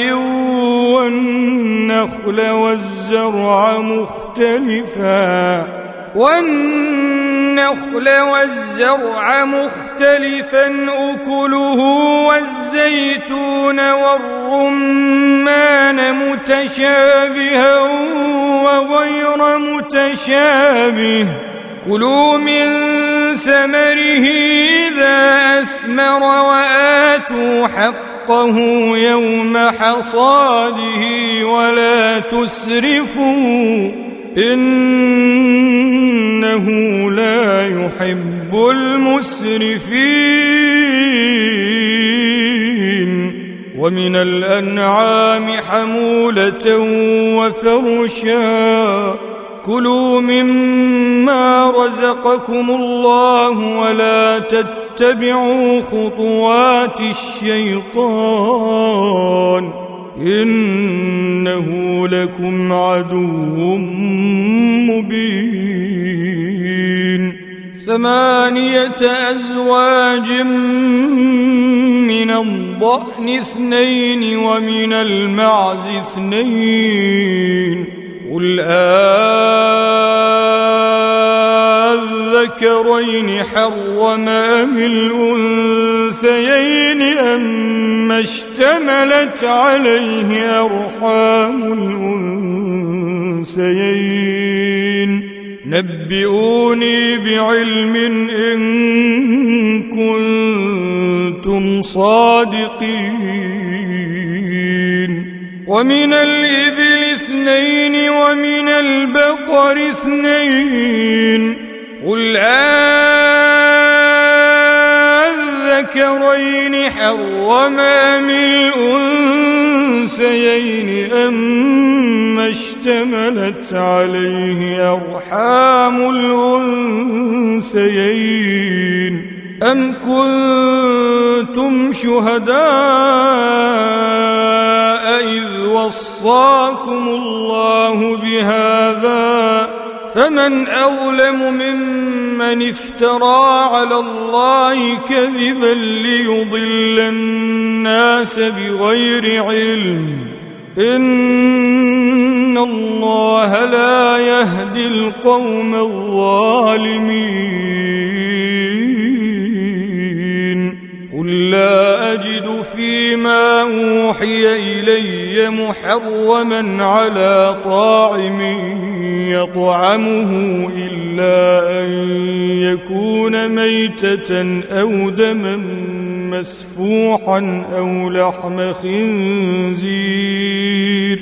والنخل والزرع مختلفا أكله والزيتون والرمان متشابها وغير متشابه كلوا من ثمره إذا أثمر وآتوا حقه يوم حصاده ولا تسرفوا إنه لا يحب المسرفين ومن الأنعام حمولة وفرشا كلوا مما رزقكم الله ولا تتبعوا خطوات الشيطان إنه لكم عدو مبين 8 أزواج من الضأن 2 ومن المعز 2 قل أذكرين حرم أم الأنثيين أما اشتملت عليه أرحام الأنثيين نبئوني بعلم إن كنتم صادقين ومن الإبل 2 ومن البقر 2 قل أذكرين حرم أم الأنثيين أما اشتملت عليه أرحام الأنثيين أم كنتم شهداء إذ وصاكم الله بهذا فمن أظلم ممن افترى على الله كذبا ليضل الناس بغير علم إن الله لا يهدي القوم الظالمين قل لا أجد فيما أوحي إلي محرما على طاعم يطعمه إلا أن يكون ميتة أو دما مسفوحا أو لحم خنزير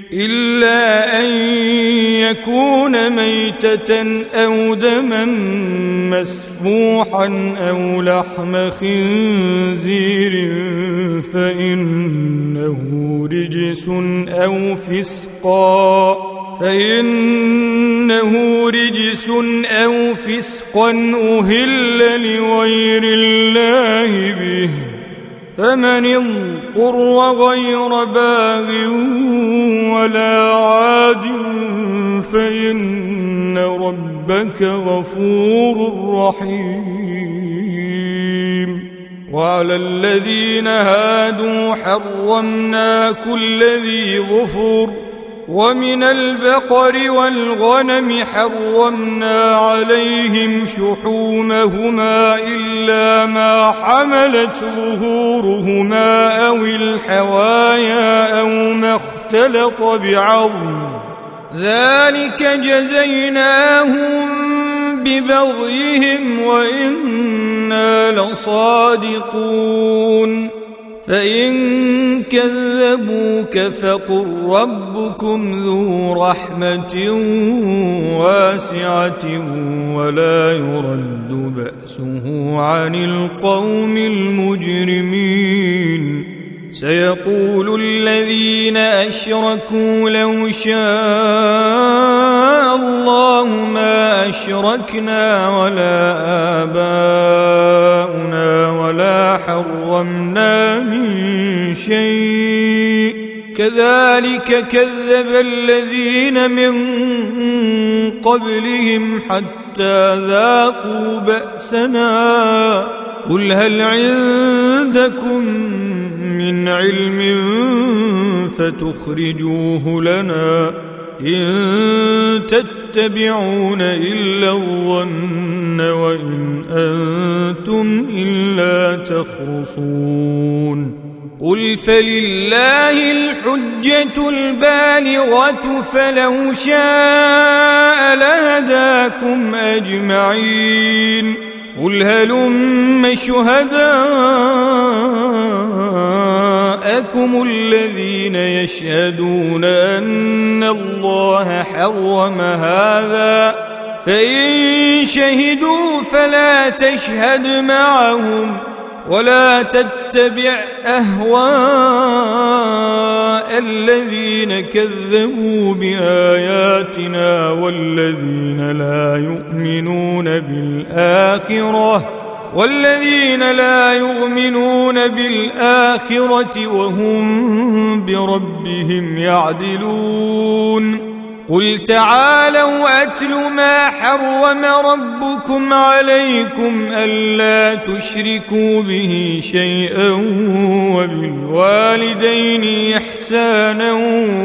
فإنه رجس أو فسقا أهل لغير الله به فمن اضطر غير باغ ولا عاد فإن ربك غفور رحيم وعلى الذين هادوا حرمنا كل ذي ظفر ومن البقر والغنم حرمنا عليهم شحومهما إلا ما حملت ظهورهما أو الحوايا أو ما اختلط بعظم ذلك جزيناهم ببغيهم وإنا لصادقون فإن كذبوك فقل ربكم ذو رحمة واسعة ولا يرد بأسه عن القوم المجرمين سيقول الذين أشركوا لو شاء الله ما أشركنا ولا آباؤنا ولا حرمنا من شيء كذلك كذب الذين من قبلهم حتى ذاقوا بأسنا قل هل عندكم من علم فتخرجوه لنا إن تتبعون إلا الظن وإن أنتم إلا تخرصون قل فلله الحجة البالغة فلو شاء لهداكم أجمعين قل هلم شهداءكم الذين يشهدون أن الله حرم هذا فإن شهدوا فلا تشهد معهم ولا تتبع أهواء الذين كذبوا بآياتنا والذين لا يؤمنون بالآخرة وهم بربهم يعدلون قل تعالوا أتل ما حرم ربكم عليكم ألا تشركوا به شيئا وبالوالدين إحسانا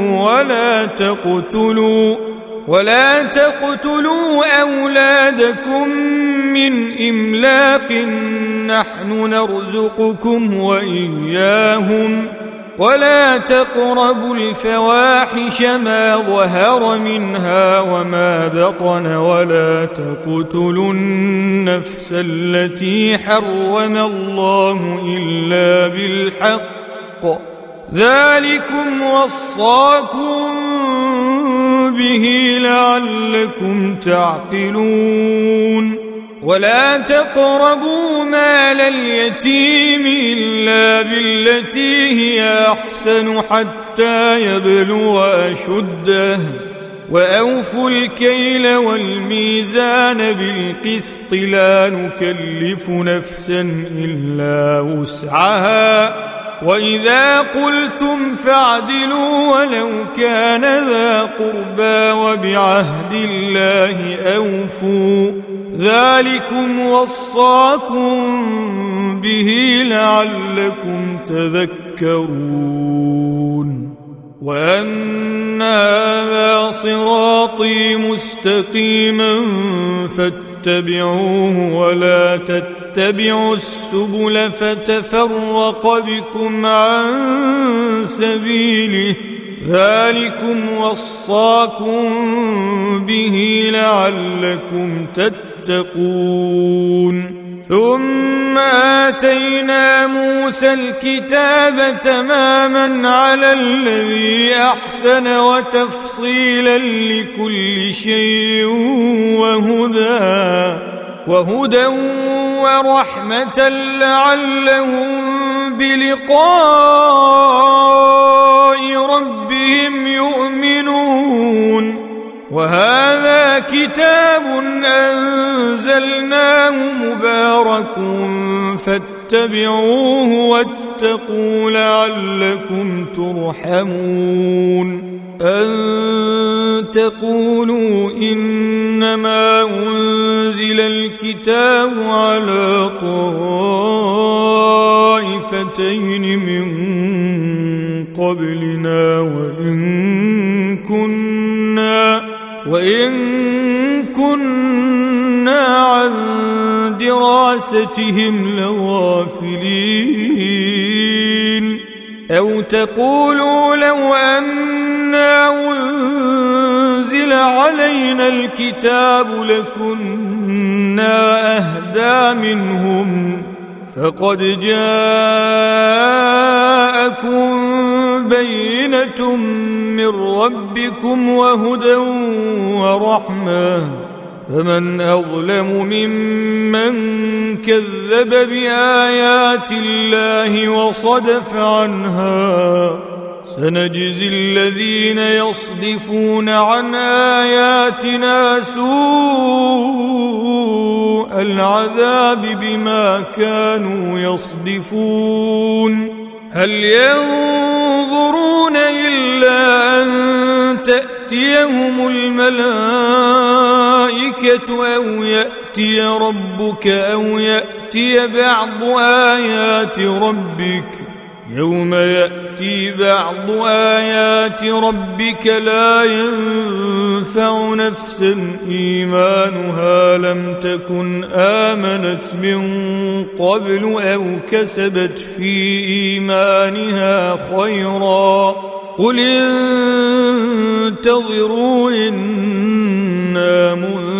ولا تقتلوا أولادكم من إملاق نحن نرزقكم وإياهم ولا تقربوا الفواحش ما ظهر منها وما بطن ولا تقتلوا النفس التي حرم الله إلا بالحق ذلكم وصاكم به لعلكم تعقلون ولا تقربوا مال اليتيم إلا بالتي هي أحسن حتى يبلغ أشده وأوفوا الكيل والميزان بالقسط لا نكلف نفسا إلا وسعها وإذا قلتم فاعدلوا ولو كان ذا قربى وبعهد الله أوفوا ذلكم وصاكم به لعلكم تذكرون وأن هذا صراطي مستقيما فاتبعوه ولا تتبعوا السبل فتفرق بكم عن سبيله ذلكم وصاكم به لعلكم تتقون ثم آتينا موسى الكتاب تماما على الذي أحسن وتفصيلا لكل شيء وهدى ورحمة لعلهم بلقاء ربهم يؤمنون وهذا كتاب أنزلناه مبارك فاتبعوه واتقوا لعلكم ترحمون أن تقولوا إنما أنزل الكتاب على طائفتين من قبلنا وإن كنا عن دراستهم لغافلين أو تقولوا لو أنا أنزل علينا الكتاب لكنا أهدى منهم فقد جاءكم بينة من ربكم وهدى ورحمة فمن أظلم ممن كذب بآيات الله وصدف عنها سنجزي الذين يصدفون عن آياتنا سوء العذاب بما كانوا يصدفون هل ينظرون إلا أن تأتيهم الملائكة أو يأتي ربك أو يأتي بعض آيات ربك يوم يأتي بعض آيات ربك لا ينفع نفسا إيمانها لم تكن آمنت من قبل أو كسبت في إيمانها خيرا قل انتظروا إنا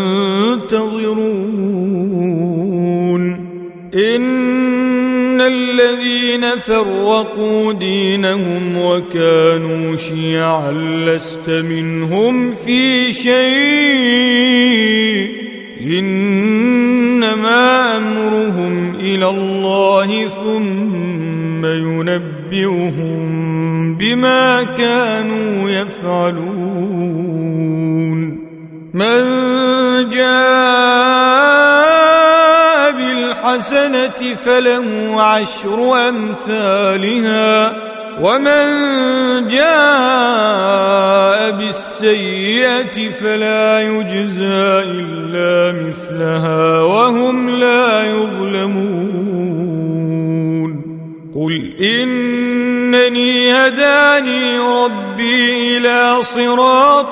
منتظرون إن الذين فرقوا دينهم وكانوا شيعا لست منهم في شيء إنما أمرهم إلى الله ثم ينبئهم بما كانوا يفعلون من جاء بالحسنة فله 10 أمثالها ومن جاء بالسيئة فلا يجزى إلا مثلها وهم لا يظلمون قل إنني هداني ربي إلى صراط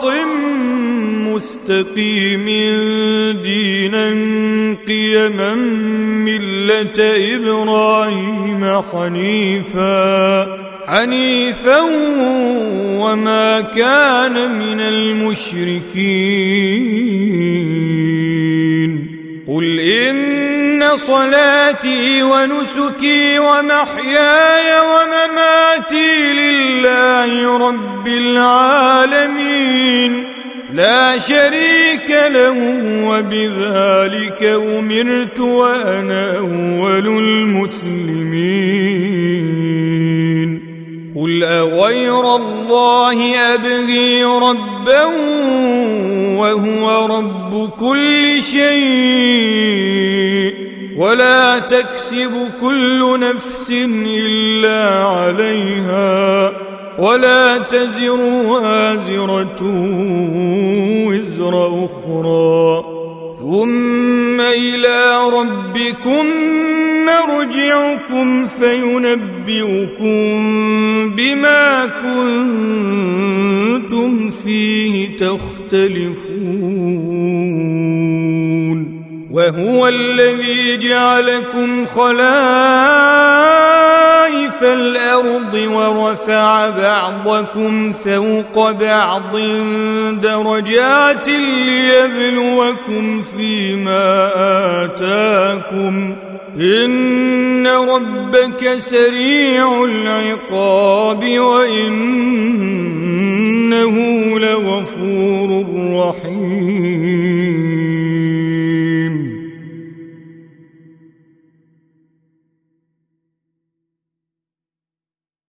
مستقيم دينا قيما ملة إبراهيم حنيفا وما كان من المشركين قل إن صلاتي ونسكي ومحياي ومماتي لله رب العالمين لا شريك له وبذلك أمرت وأنا أول المسلمين قل أغير الله أبغي ربا وهو رب كل شيء ولا تكسب كل نفس إلا عليها ولا تزر وازرة وزر أخرى ثم إلى ربكم مرجعكم فينبئكم بما كنتم فيه تختلفون وهو الذي جعلكم خلائف الأرض ورفع بعضكم فوق بعض درجات ليبلوكم فيما آتاكم إن ربك سريع العقاب وإنه لغفور رحيم